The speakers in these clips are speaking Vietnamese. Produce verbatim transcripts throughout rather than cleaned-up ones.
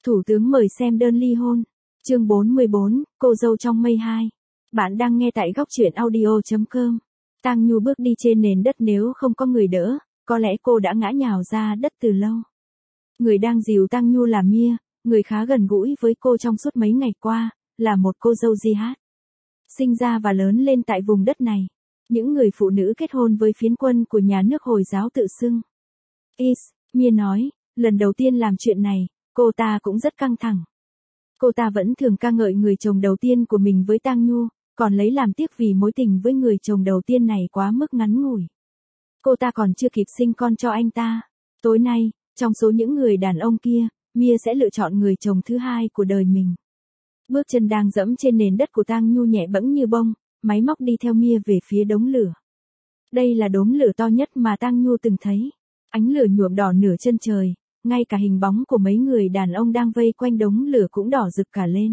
Thủ tướng mời xem đơn ly hôn. Chương bốn mươi bốn, cô dâu trong mây hai. Bạn đang nghe tại góc truyện audio chấm com. Tang Nhu bước đi trên nền đất nếu không có người đỡ, có lẽ cô đã ngã nhào ra đất từ lâu. Người đang dìu Tang Nhu là Mia, người khá gần gũi với cô trong suốt mấy ngày qua, là một cô dâu jihad. Sinh ra và lớn lên tại vùng đất này. Những người phụ nữ kết hôn với phiến quân của nhà nước Hồi giáo tự xưng Is, Mia nói, lần đầu tiên làm chuyện này, cô ta cũng rất căng thẳng. Cô ta vẫn thường ca ngợi người chồng đầu tiên của mình với Tang Nhu, còn lấy làm tiếc vì mối tình với người chồng đầu tiên này quá mức ngắn ngủi. Cô ta còn chưa kịp sinh con cho anh ta. Tối nay, trong số những người đàn ông kia, Mia sẽ lựa chọn người chồng thứ hai của đời mình. Bước chân đang dẫm trên nền đất của Tang Nhu nhẹ bẫng như bông, máy móc đi theo Mia về phía đống lửa. Đây là đốm lửa to nhất mà Tang Nhu từng thấy. Ánh lửa nhuộm đỏ nửa chân trời, ngay cả hình bóng của mấy người đàn ông đang vây quanh đống lửa cũng đỏ rực cả lên.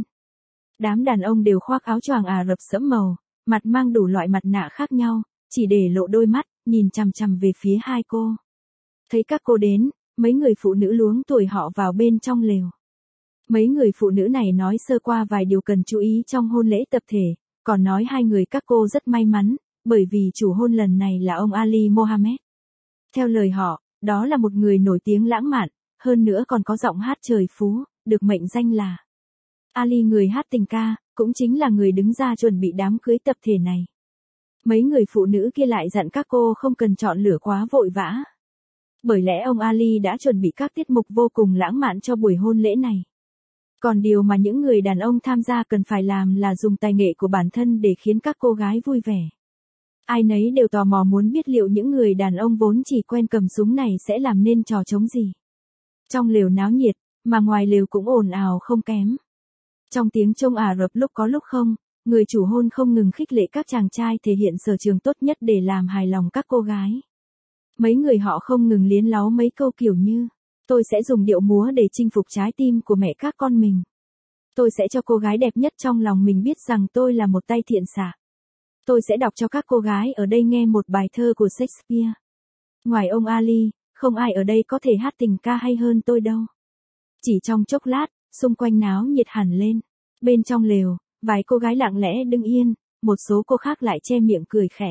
Đám đàn ông đều khoác áo choàng Ả Rập sẫm màu, mặt mang đủ loại mặt nạ khác nhau, chỉ để lộ đôi mắt, nhìn chằm chằm về phía hai cô. Thấy các cô đến, mấy người phụ nữ luống tuổi họ vào bên trong lều. Mấy người phụ nữ này nói sơ qua vài điều cần chú ý trong hôn lễ tập thể, còn nói hai người các cô rất may mắn, bởi vì chủ hôn lần này là ông Ali Mohammed. Theo lời họ, đó là một người nổi tiếng lãng mạn, hơn nữa còn có giọng hát trời phú, được mệnh danh là Ali người hát tình ca, cũng chính là người đứng ra chuẩn bị đám cưới tập thể này. Mấy người phụ nữ kia lại dặn các cô không cần chọn lửa quá vội vã. Bởi lẽ ông Ali đã chuẩn bị các tiết mục vô cùng lãng mạn cho buổi hôn lễ này. Còn điều mà những người đàn ông tham gia cần phải làm là dùng tài nghệ của bản thân để khiến các cô gái vui vẻ. Ai nấy đều tò mò muốn biết liệu những người đàn ông vốn chỉ quen cầm súng này sẽ làm nên trò trống gì. Trong lều náo nhiệt, mà ngoài lều cũng ồn ào không kém. Trong tiếng trông Ả Rập lúc có lúc không, người chủ hôn không ngừng khích lệ các chàng trai thể hiện sở trường tốt nhất để làm hài lòng các cô gái. Mấy người họ không ngừng liến láu mấy câu kiểu như, tôi sẽ dùng điệu múa để chinh phục trái tim của mẹ các con mình. Tôi sẽ cho cô gái đẹp nhất trong lòng mình biết rằng tôi là một tay thiện xạ. Tôi sẽ đọc cho các cô gái ở đây nghe một bài thơ của Shakespeare. Ngoài ông Ali, không ai ở đây có thể hát tình ca hay hơn tôi đâu. Chỉ trong chốc lát, xung quanh náo nhiệt hẳn lên. Bên trong lều, vài cô gái lặng lẽ đứng yên, một số cô khác lại che miệng cười khẽ.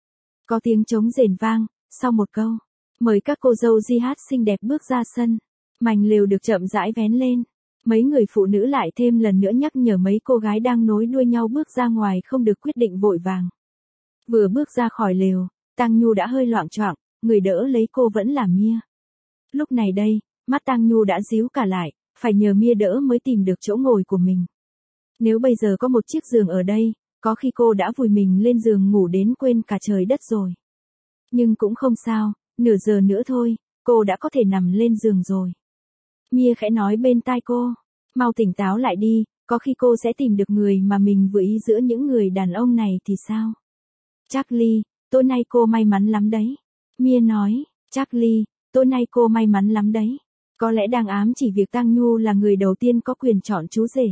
Có tiếng trống rền vang, sau một câu, mời các cô dâu jihad xinh đẹp bước ra sân. Mảnh lều được chậm rãi vén lên. Mấy người phụ nữ lại thêm lần nữa nhắc nhở mấy cô gái đang nối đuôi nhau bước ra ngoài không được quyết định vội vàng. Vừa bước ra khỏi lều, Tang Nhu đã hơi loạng choạng, người đỡ lấy cô vẫn là Mia. Lúc này đây, mắt Tang Nhu đã díu cả lại, phải nhờ Mia đỡ mới tìm được chỗ ngồi của mình. Nếu bây giờ có một chiếc giường ở đây, có khi cô đã vùi mình lên giường ngủ đến quên cả trời đất rồi. Nhưng cũng không sao, nửa giờ nữa thôi, cô đã có thể nằm lên giường rồi. Mia khẽ nói bên tai cô, mau tỉnh táo lại đi, có khi cô sẽ tìm được người mà mình vừa ý giữa những người đàn ông này thì sao? Charlie, tối nay cô may mắn lắm đấy. Mia nói, Charlie, tối nay cô may mắn lắm đấy. Có lẽ đang ám chỉ việc Tang Nhu là người đầu tiên có quyền chọn chú rể.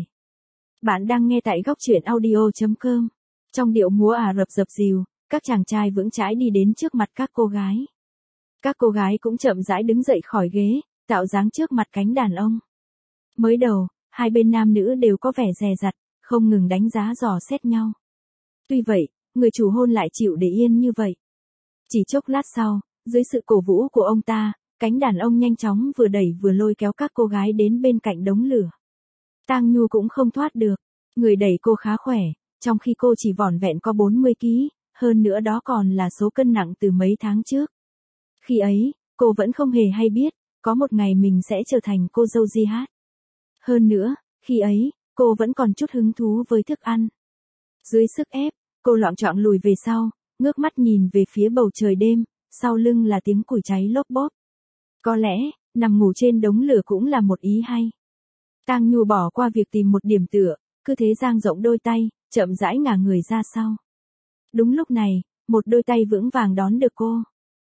Bạn đang nghe tại góc truyện audio chấm com. Trong điệu múa Ả Rập dập dìu, các chàng trai vững chãi đi đến trước mặt các cô gái. Các cô gái cũng chậm rãi đứng dậy khỏi ghế, tạo dáng trước mặt cánh đàn ông. Mới đầu, hai bên nam nữ đều có vẻ dè dặt, không ngừng đánh giá dò xét nhau. Tuy vậy, người chủ hôn lại chịu để yên như vậy. Chỉ chốc lát sau, dưới sự cổ vũ của ông ta, cánh đàn ông nhanh chóng vừa đẩy vừa lôi kéo các cô gái đến bên cạnh đống lửa. Tang Nhu cũng không thoát được, người đẩy cô khá khỏe, trong khi cô chỉ vỏn vẹn có bốn mươi ki lô gam, hơn nữa đó còn là số cân nặng từ mấy tháng trước. Khi ấy, cô vẫn không hề hay biết, có một ngày mình sẽ trở thành cô dâu jihad. Hơn nữa, khi ấy, cô vẫn còn chút hứng thú với thức ăn. Dưới sức ép, cô loạng choạng lùi về sau, ngước mắt nhìn về phía bầu trời đêm, sau lưng là tiếng củi cháy lốp bốp. Có lẽ, nằm ngủ trên đống lửa cũng là một ý hay. Tang Nhu bỏ qua việc tìm một điểm tựa, cứ thế dang rộng đôi tay, chậm rãi ngả người ra sau. Đúng lúc này, một đôi tay vững vàng đón được cô.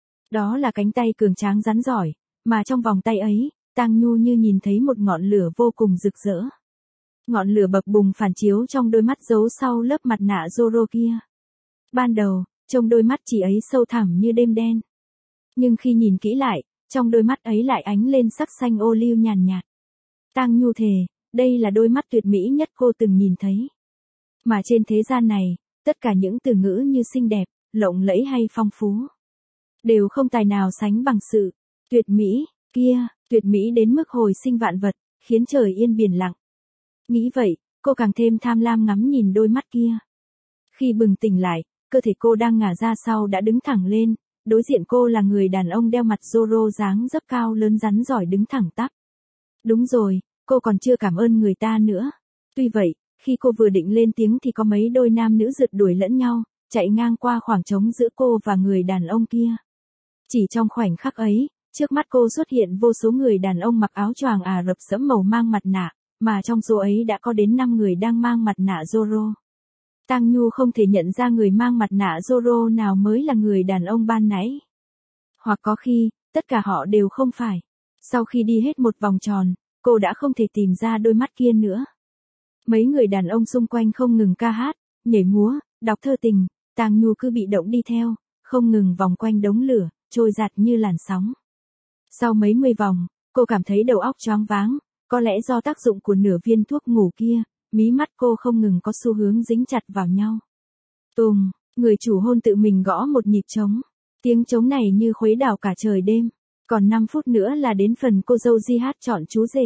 Đó là cánh tay cường tráng rắn giỏi, mà trong vòng tay ấy, Tang Nhu như nhìn thấy một ngọn lửa vô cùng rực rỡ. Ngọn lửa bập bùng phản chiếu trong đôi mắt giấu sau lớp mặt nạ Zorro kia. Ban đầu, trông đôi mắt chị ấy sâu thẳm như đêm đen. Nhưng khi nhìn kỹ lại, trong đôi mắt ấy lại ánh lên sắc xanh ô liu nhàn nhạt. Tang Nhu thề, đây là đôi mắt tuyệt mỹ nhất cô từng nhìn thấy. Mà trên thế gian này, tất cả những từ ngữ như xinh đẹp, lộng lẫy hay phong phú, đều không tài nào sánh bằng sự tuyệt mỹ kia, tuyệt mỹ đến mức hồi sinh vạn vật, khiến trời yên biển lặng. Nghĩ vậy, cô càng thêm tham lam ngắm nhìn đôi mắt kia. Khi bừng tỉnh lại, cơ thể cô đang ngả ra sau đã đứng thẳng lên, đối diện cô là người đàn ông đeo mặt Zorro dáng dấp cao lớn rắn giỏi đứng thẳng tắp. Đúng rồi, cô còn chưa cảm ơn người ta nữa. Tuy vậy, khi cô vừa định lên tiếng thì có mấy đôi nam nữ rượt đuổi lẫn nhau, chạy ngang qua khoảng trống giữa cô và người đàn ông kia. Chỉ trong khoảnh khắc ấy, trước mắt cô xuất hiện vô số người đàn ông mặc áo choàng Ả Rập sẫm màu mang mặt nạ, mà trong số ấy đã có đến năm người đang mang mặt nạ Zorro. Tang Nhu không thể nhận ra người mang mặt nạ Zorro nào mới là người đàn ông ban nãy. Hoặc có khi, tất cả họ đều không phải. Sau khi đi hết một vòng tròn, cô đã không thể tìm ra đôi mắt kia nữa. Mấy người đàn ông xung quanh không ngừng ca hát, nhảy múa, đọc thơ tình, Tang Nhu cứ bị động đi theo, không ngừng vòng quanh đống lửa, trôi giạt như làn sóng. Sau mấy mươi vòng, cô cảm thấy đầu óc choáng váng, có lẽ do tác dụng của nửa viên thuốc ngủ kia, mí mắt cô không ngừng có xu hướng dính chặt vào nhau. Tùng, người chủ hôn tự mình gõ một nhịp trống. Tiếng trống này như khuấy đảo cả trời đêm. Còn năm phút nữa là đến phần cô dâu di hát chọn chú rể.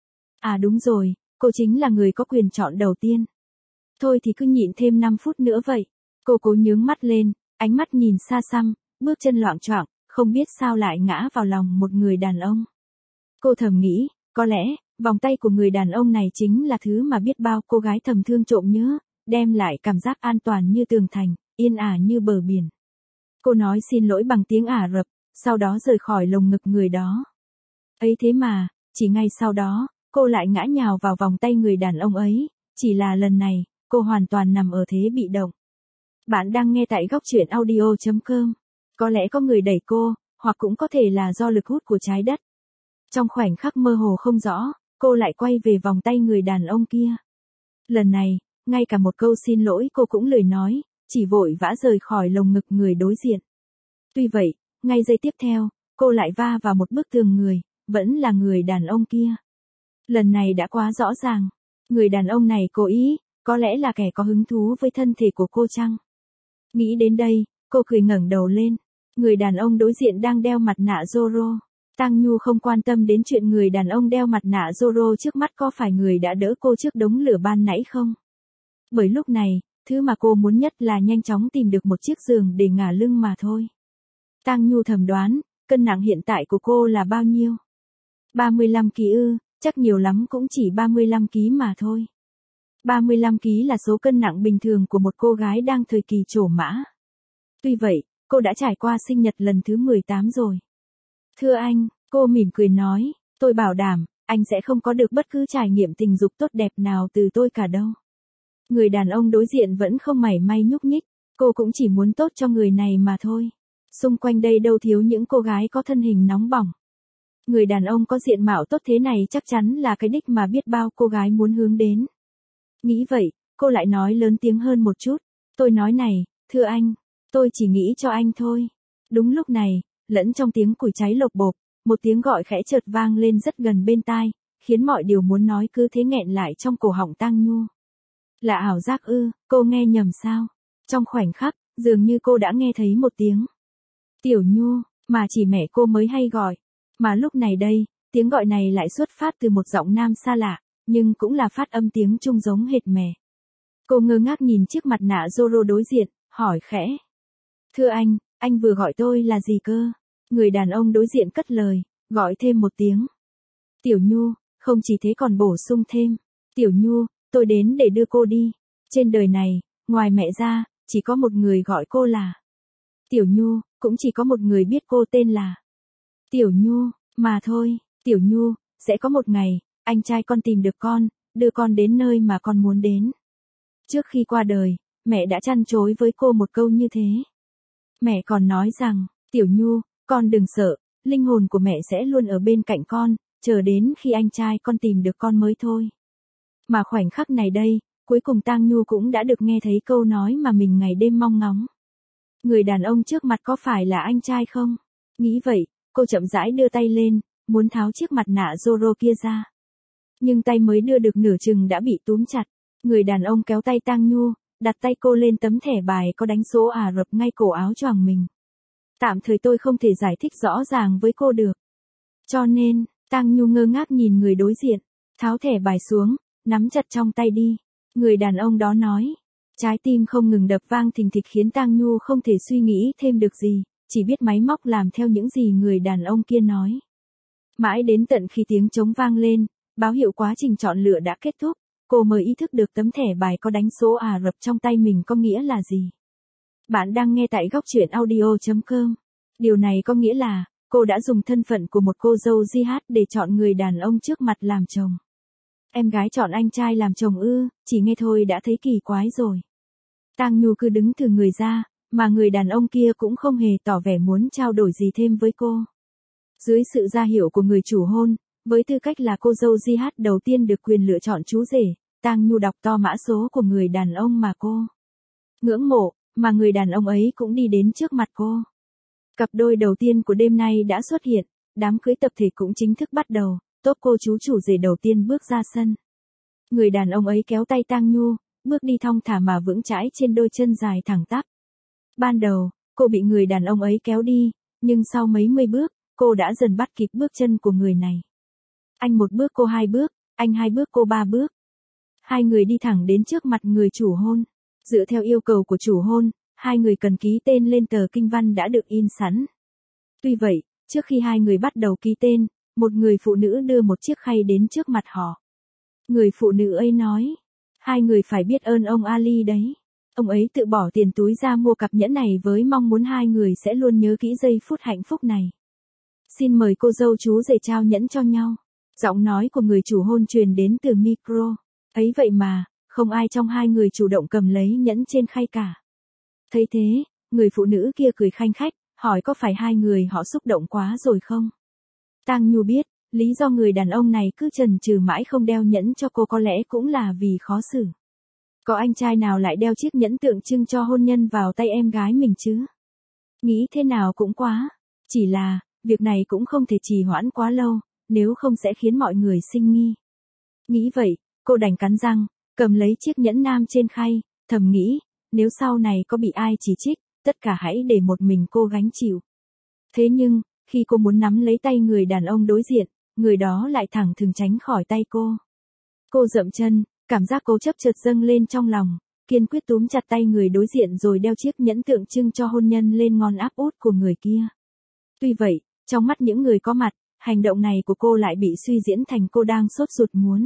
À đúng rồi, cô chính là người có quyền chọn đầu tiên. Thôi thì cứ nhịn thêm năm phút nữa vậy. Cô cố nhướng mắt lên, ánh mắt nhìn xa xăm, bước chân loạng choạng, không biết sao lại ngã vào lòng một người đàn ông. Cô thầm nghĩ, có lẽ, vòng tay của người đàn ông này chính là thứ mà biết bao cô gái thầm thương trộm nhớ, đem lại cảm giác an toàn như tường thành, yên ả như bờ biển. Cô nói xin lỗi bằng tiếng Ả Rập, sau đó rời khỏi lồng ngực người đó. Ấy thế mà, chỉ ngay sau đó, cô lại ngã nhào vào vòng tay người đàn ông ấy, chỉ là lần này, cô hoàn toàn nằm ở thế bị động. Bạn đang nghe tại góc truyện audio chấm com. Có lẽ có người đẩy cô, hoặc cũng có thể là do lực hút của trái đất. Trong khoảnh khắc mơ hồ không rõ, cô lại quay về vòng tay người đàn ông kia. Lần này, ngay cả một câu xin lỗi cô cũng lười nói, chỉ vội vã rời khỏi lồng ngực người đối diện. Tuy vậy, ngay giây tiếp theo, cô lại va vào một bức tường người, vẫn là người đàn ông kia. Lần này đã quá rõ ràng, người đàn ông này cố ý, có lẽ là kẻ có hứng thú với thân thể của cô chăng? Nghĩ đến đây, cô cười ngẩng đầu lên, người đàn ông đối diện đang đeo mặt nạ Zorro. Tang Nhu không quan tâm đến chuyện người đàn ông đeo mặt nạ Zorro trước mắt có phải người đã đỡ cô trước đống lửa ban nãy không. Bởi lúc này, thứ mà cô muốn nhất là nhanh chóng tìm được một chiếc giường để ngả lưng mà thôi. Tang Nhu thầm đoán, cân nặng hiện tại của cô là bao nhiêu? ba mươi lăm ki lô gam ư, chắc nhiều lắm cũng chỉ ba mươi lăm ki lô gam mà thôi. ba mươi lăm ki lô gam là số cân nặng bình thường của một cô gái đang thời kỳ trổ mã. Tuy vậy, cô đã trải qua sinh nhật lần thứ mười tám rồi. Thưa anh, cô mỉm cười nói, tôi bảo đảm, anh sẽ không có được bất cứ trải nghiệm tình dục tốt đẹp nào từ tôi cả đâu. Người đàn ông đối diện vẫn không mảy may nhúc nhích, cô cũng chỉ muốn tốt cho người này mà thôi. Xung quanh đây đâu thiếu những cô gái có thân hình nóng bỏng. Người đàn ông có diện mạo tốt thế này chắc chắn là cái đích mà biết bao cô gái muốn hướng đến. Nghĩ vậy, cô lại nói lớn tiếng hơn một chút, tôi nói này, thưa anh, tôi chỉ nghĩ cho anh thôi. Đúng lúc này, lẫn trong tiếng củi cháy lộc bộp, một tiếng gọi khẽ chợt vang lên rất gần bên tai, khiến mọi điều muốn nói cứ thế nghẹn lại trong cổ họng Tang Nhu. Là ảo giác ư, cô nghe nhầm sao? Trong khoảnh khắc, dường như cô đã nghe thấy một tiếng. Tiểu Nhu, mà chỉ mẹ cô mới hay gọi. Mà lúc này đây, tiếng gọi này lại xuất phát từ một giọng nam xa lạ, nhưng cũng là phát âm tiếng trung giống hệt mẹ. Cô ngơ ngác nhìn chiếc mặt nạ Zorro đối diện, hỏi khẽ. Thưa anh, anh vừa gọi tôi là gì cơ? Người đàn ông đối diện cất lời, gọi thêm một tiếng. Tiểu Nhu, không chỉ thế còn bổ sung thêm. Tiểu Nhu, tôi đến để đưa cô đi. Trên đời này, ngoài mẹ ra, chỉ có một người gọi cô là Tiểu Nhu, cũng chỉ có một người biết cô tên là Tiểu Nhu, mà thôi, Tiểu Nhu, sẽ có một ngày, anh trai con tìm được con, đưa con đến nơi mà con muốn đến. Trước khi qua đời, mẹ đã trăn trối với cô một câu như thế. Mẹ còn nói rằng, Tiểu Nhu, con đừng sợ, linh hồn của mẹ sẽ luôn ở bên cạnh con, chờ đến khi anh trai con tìm được con mới thôi. Mà khoảnh khắc này đây, cuối cùng Tang Nhu cũng đã được nghe thấy câu nói mà mình ngày đêm mong ngóng. Người đàn ông trước mặt có phải là anh trai không? Nghĩ vậy, cô chậm rãi đưa tay lên, muốn tháo chiếc mặt nạ Zorro kia ra. Nhưng tay mới đưa được nửa chừng đã bị túm chặt. Người đàn ông kéo tay Tang Nhu, đặt tay cô lên tấm thẻ bài có đánh số Ả Rập ngay cổ áo choàng mình. Tạm thời tôi không thể giải thích rõ ràng với cô được. Cho nên, Tang Nhu ngơ ngác nhìn người đối diện, tháo thẻ bài xuống, nắm chặt trong tay đi. Người đàn ông đó nói. Trái tim không ngừng đập vang thình thịch khiến Tang Nhu không thể suy nghĩ thêm được gì, chỉ biết máy móc làm theo những gì người đàn ông kia nói. Mãi đến tận khi tiếng trống vang lên, báo hiệu quá trình chọn lựa đã kết thúc, cô mới ý thức được tấm thẻ bài có đánh số Ả Rập trong tay mình có nghĩa là gì. Bạn đang nghe tại góc truyện audio chấm com. Điều này có nghĩa là, cô đã dùng thân phận của một cô dâu jihad để chọn người đàn ông trước mặt làm chồng. Em gái chọn anh trai làm chồng ư, chỉ nghe thôi đã thấy kỳ quái rồi. Tang Nhu cứ đứng từ người ra, mà người đàn ông kia cũng không hề tỏ vẻ muốn trao đổi gì thêm với cô. Dưới sự ra hiệu của người chủ hôn, với tư cách là cô dâu jihad đầu tiên được quyền lựa chọn chú rể, Tang Nhu đọc to mã số của người đàn ông mà cô ngưỡng mộ, mà người đàn ông ấy cũng đi đến trước mặt cô. Cặp đôi đầu tiên của đêm nay đã xuất hiện, đám cưới tập thể cũng chính thức bắt đầu, tốt cô chú chủ rể đầu tiên bước ra sân. Người đàn ông ấy kéo tay Tang Nhu, bước đi thong thả mà vững chãi trên đôi chân dài thẳng tắp. Ban đầu, cô bị người đàn ông ấy kéo đi, nhưng sau mấy mươi bước, cô đã dần bắt kịp bước chân của người này. Anh một bước cô hai bước, anh hai bước cô ba bước. Hai người đi thẳng đến trước mặt người chủ hôn. Dựa theo yêu cầu của chủ hôn, hai người cần ký tên lên tờ kinh văn đã được in sẵn. Tuy vậy, trước khi hai người bắt đầu ký tên, một người phụ nữ đưa một chiếc khay đến trước mặt họ. Người phụ nữ ấy nói, hai người phải biết ơn ông Ali đấy. Ông ấy tự bỏ tiền túi ra mua cặp nhẫn này với mong muốn hai người sẽ luôn nhớ kỹ giây phút hạnh phúc này. Xin mời cô dâu chú rể trao nhẫn cho nhau. Giọng nói của người chủ hôn truyền đến từ micro. Ấy vậy mà, không ai trong hai người chủ động cầm lấy nhẫn trên khay cả. Thấy thế, người phụ nữ kia cười khanh khách, hỏi có phải hai người họ xúc động quá rồi không? Tang Nhu biết, lý do người đàn ông này cứ chần chừ mãi không đeo nhẫn cho cô có lẽ cũng là vì khó xử. Có anh trai nào lại đeo chiếc nhẫn tượng trưng cho hôn nhân vào tay em gái mình chứ? Nghĩ thế nào cũng quá. Chỉ là, việc này cũng không thể trì hoãn quá lâu, nếu không sẽ khiến mọi người sinh nghi. Nghĩ vậy, cô đành cắn răng, cầm lấy chiếc nhẫn nam trên khay, thầm nghĩ, nếu sau này có bị ai chỉ trích, tất cả hãy để một mình cô gánh chịu. Thế nhưng, khi cô muốn nắm lấy tay người đàn ông đối diện, người đó lại thẳng thừng tránh khỏi tay cô. Cô dậm chân, cảm giác cố chấp chợt dâng lên trong lòng, kiên quyết túm chặt tay người đối diện rồi đeo chiếc nhẫn tượng trưng cho hôn nhân lên ngón áp út của người kia. Tuy vậy, trong mắt những người có mặt, hành động này của cô lại bị suy diễn thành cô đang sốt ruột muốn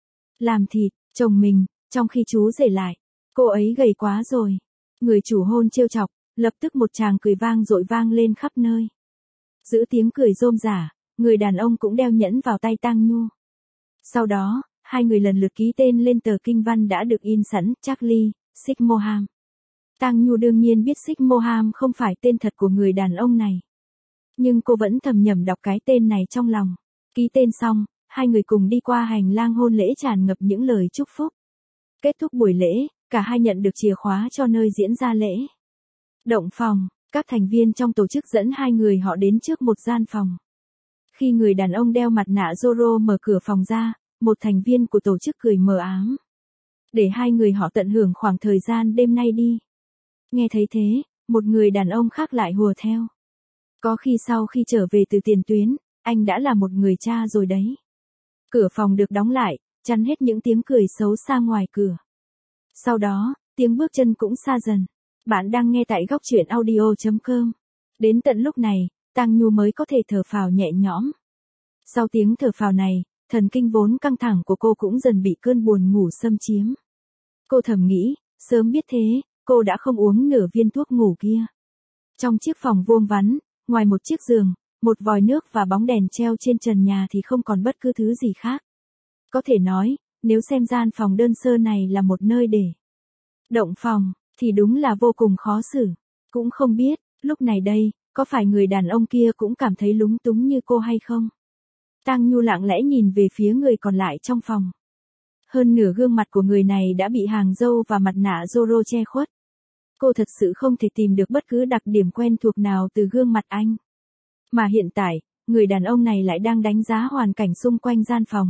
làm thịt chồng mình, trong khi chú rể lại, cô ấy gầy quá rồi. Người chủ hôn trêu chọc, lập tức một tràng cười vang dội vang lên khắp nơi. Giữ tiếng cười rôm rả, người đàn ông cũng đeo nhẫn vào tay Tang Nhu. Sau đó, hai người lần lượt ký tên lên tờ kinh văn đã được in sẵn, Charlie, Sheikh Moham. Tang Nhu đương nhiên biết Sheikh Moham không phải tên thật của người đàn ông này. Nhưng cô vẫn thầm nhẩm đọc cái tên này trong lòng. Ký tên xong, hai người cùng đi qua hành lang hôn lễ tràn ngập những lời chúc phúc. Kết thúc buổi lễ, cả hai nhận được chìa khóa cho nơi diễn ra lễ. Động phòng, các thành viên trong tổ chức dẫn hai người họ đến trước một gian phòng. Khi người đàn ông đeo mặt nạ Zorro mở cửa phòng ra, một thành viên của tổ chức cười mờ ám. Để hai người họ tận hưởng khoảng thời gian đêm nay đi. Nghe thấy thế, một người đàn ông khác lại hùa theo. Có khi sau khi trở về từ tiền tuyến, anh đã là một người cha rồi đấy. Cửa phòng được đóng lại, chắn hết những tiếng cười xấu xa ngoài cửa. Sau đó, tiếng bước chân cũng xa dần. Bạn đang nghe tại góc truyện audio chấm com. Đến tận lúc này, Tang Nhu mới có thể thở phào nhẹ nhõm. Sau tiếng thở phào này, thần kinh vốn căng thẳng của cô cũng dần bị cơn buồn ngủ xâm chiếm. Cô thầm nghĩ, sớm biết thế, cô đã không uống nửa viên thuốc ngủ kia. Trong chiếc phòng vuông vắn, ngoài một chiếc giường, một vòi nước và bóng đèn treo trên trần nhà thì không còn bất cứ thứ gì khác. Có thể nói, nếu xem gian phòng đơn sơ này là một nơi để động phòng, thì đúng là vô cùng khó xử. Cũng không biết, lúc này đây, có phải người đàn ông kia cũng cảm thấy lúng túng như cô hay không? Tang Nhu lặng lẽ nhìn về phía người còn lại trong phòng. Hơn nửa gương mặt của người này đã bị hàng râu và mặt nạ Zorro che khuất. Cô thật sự không thể tìm được bất cứ đặc điểm quen thuộc nào từ gương mặt anh. Mà hiện tại, người đàn ông này lại đang đánh giá hoàn cảnh xung quanh gian phòng,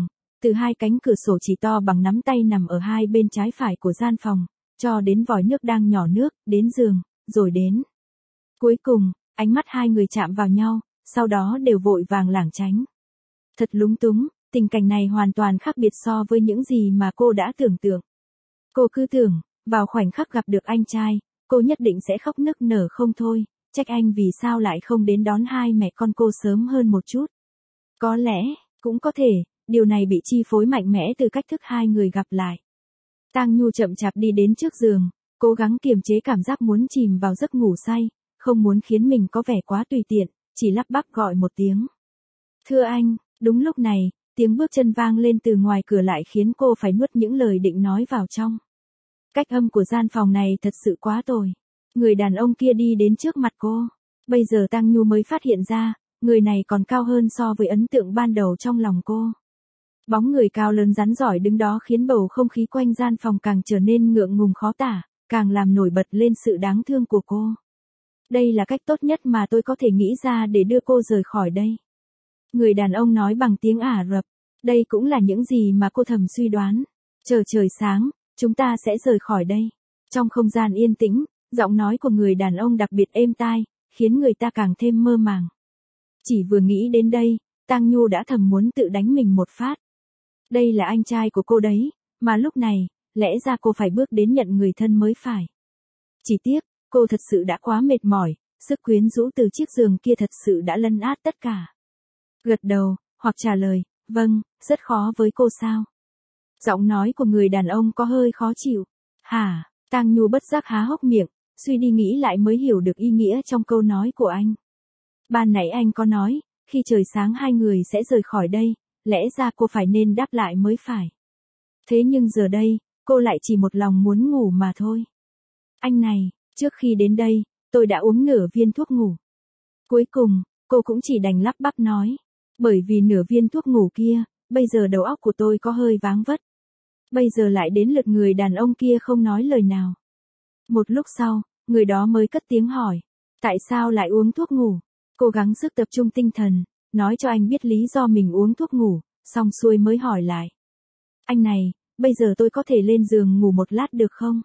từ hai cánh cửa sổ chỉ to bằng nắm tay nằm ở hai bên trái phải của gian phòng, cho đến vòi nước đang nhỏ nước, đến giường, rồi đến. Cuối cùng, ánh mắt hai người chạm vào nhau, sau đó đều vội vàng lảng tránh. Thật lúng túng, tình cảnh này hoàn toàn khác biệt so với những gì mà cô đã tưởng tượng. Cô cứ tưởng, vào khoảnh khắc gặp được anh trai, cô nhất định sẽ khóc nức nở không thôi, trách anh vì sao lại không đến đón hai mẹ con cô sớm hơn một chút. Có lẽ, cũng có thể, điều này bị chi phối mạnh mẽ từ cách thức hai người gặp lại. Tang Nhu chậm chạp đi đến trước giường, cố gắng kiềm chế cảm giác muốn chìm vào giấc ngủ say, không muốn khiến mình có vẻ quá tùy tiện, chỉ lắp bắp gọi một tiếng. Thưa anh, đúng lúc này, tiếng bước chân vang lên từ ngoài cửa lại khiến cô phải nuốt những lời định nói vào trong. Cách âm của gian phòng này thật sự quá tồi. Người đàn ông kia đi đến trước mặt cô. Bây giờ Tang Nhu mới phát hiện ra, người này còn cao hơn so với ấn tượng ban đầu trong lòng cô. Bóng người cao lớn rắn giỏi đứng đó khiến bầu không khí quanh gian phòng càng trở nên ngượng ngùng khó tả, càng làm nổi bật lên sự đáng thương của cô. Đây là cách tốt nhất mà tôi có thể nghĩ ra để đưa cô rời khỏi đây. Người đàn ông nói bằng tiếng Ả Rập. Đây cũng là những gì mà cô thầm suy đoán. Chờ trời sáng, chúng ta sẽ rời khỏi đây. Trong không gian yên tĩnh, giọng nói của người đàn ông đặc biệt êm tai, khiến người ta càng thêm mơ màng. Chỉ vừa nghĩ đến đây, Tang Nhu đã thầm muốn tự đánh mình một phát. Đây là anh trai của cô đấy, mà lúc này, lẽ ra cô phải bước đến nhận người thân mới phải. Chỉ tiếc, cô thật sự đã quá mệt mỏi, sức quyến rũ từ chiếc giường kia thật sự đã lấn át tất cả. Gật đầu, hoặc trả lời, vâng, rất khó với cô sao? Giọng nói của người đàn ông có hơi khó chịu. Hả? Tang Nhu bất giác há hốc miệng, suy đi nghĩ lại mới hiểu được ý nghĩa trong câu nói của anh. Ban nãy anh có nói, khi trời sáng hai người sẽ rời khỏi đây, lẽ ra cô phải nên đáp lại mới phải. Thế nhưng giờ đây, cô lại chỉ một lòng muốn ngủ mà thôi. Anh này, trước khi đến đây, tôi đã uống nửa viên thuốc ngủ. Cuối cùng, cô cũng chỉ đành lắp bắp nói. Bởi vì nửa viên thuốc ngủ kia, bây giờ đầu óc của tôi có hơi váng vất. Bây giờ lại đến lượt người đàn ông kia không nói lời nào. Một lúc sau, người đó mới cất tiếng hỏi. Tại sao lại uống thuốc ngủ? Cố gắng sức tập trung tinh thần, nói cho anh biết lý do mình uống thuốc ngủ, xong xuôi mới hỏi lại. Anh này, bây giờ tôi có thể lên giường ngủ một lát được không?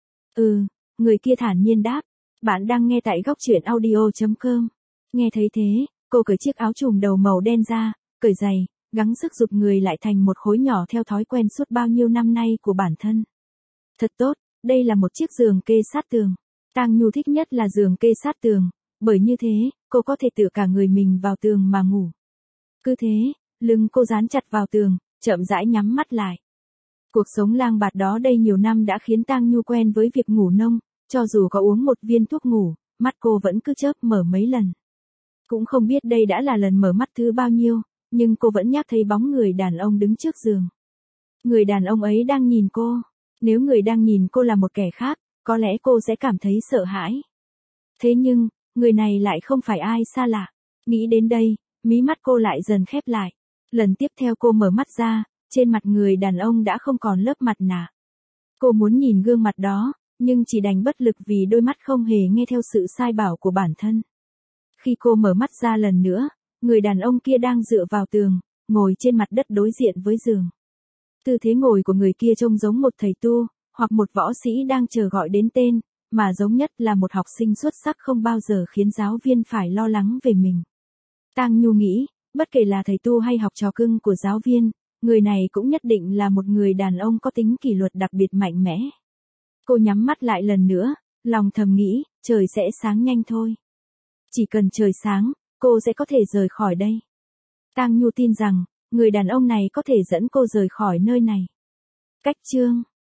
Ừ, người kia thản nhiên đáp. Bạn đang nghe tại góc truyện audio chấm com. Nghe thấy thế, cô cởi chiếc áo trùm đầu màu đen ra, cởi giày, gắng sức rụt người lại thành một khối nhỏ theo thói quen suốt bao nhiêu năm nay của bản thân. Thật tốt, đây là một chiếc giường kê sát tường. Tang Nhu thích nhất là giường kê sát tường, bởi như thế, cô có thể tựa cả người mình vào tường mà ngủ. Cứ thế, lưng cô dán chặt vào tường, chậm rãi nhắm mắt lại. Cuộc sống lang bạt đó đây nhiều năm đã khiến Tang Nhu quen với việc ngủ nông, cho dù có uống một viên thuốc ngủ, mắt cô vẫn cứ chớp mở mấy lần. Cũng không biết đây đã là lần mở mắt thứ bao nhiêu, nhưng cô vẫn nhắc thấy bóng người đàn ông đứng trước giường. Người đàn ông ấy đang nhìn cô. Nếu người đang nhìn cô là một kẻ khác, có lẽ cô sẽ cảm thấy sợ hãi. Thế nhưng, người này lại không phải ai xa lạ. Nghĩ đến đây, mí mắt cô lại dần khép lại. Lần tiếp theo cô mở mắt ra, trên mặt người đàn ông đã không còn lớp mặt nạ. Cô muốn nhìn gương mặt đó, nhưng chỉ đành bất lực vì đôi mắt không hề nghe theo sự sai bảo của bản thân. Khi cô mở mắt ra lần nữa, người đàn ông kia đang dựa vào tường, ngồi trên mặt đất đối diện với giường. Tư thế ngồi của người kia trông giống một thầy tu, hoặc một võ sĩ đang chờ gọi đến tên, mà giống nhất là một học sinh xuất sắc không bao giờ khiến giáo viên phải lo lắng về mình. Tang Nhu nghĩ, bất kể là thầy tu hay học trò cưng của giáo viên, người này cũng nhất định là một người đàn ông có tính kỷ luật đặc biệt mạnh mẽ. Cô nhắm mắt lại lần nữa, lòng thầm nghĩ, trời sẽ sáng nhanh thôi. Chỉ cần trời sáng, cô sẽ có thể rời khỏi đây. Tang Nhu tin rằng, người đàn ông này có thể dẫn cô rời khỏi nơi này. Cách chương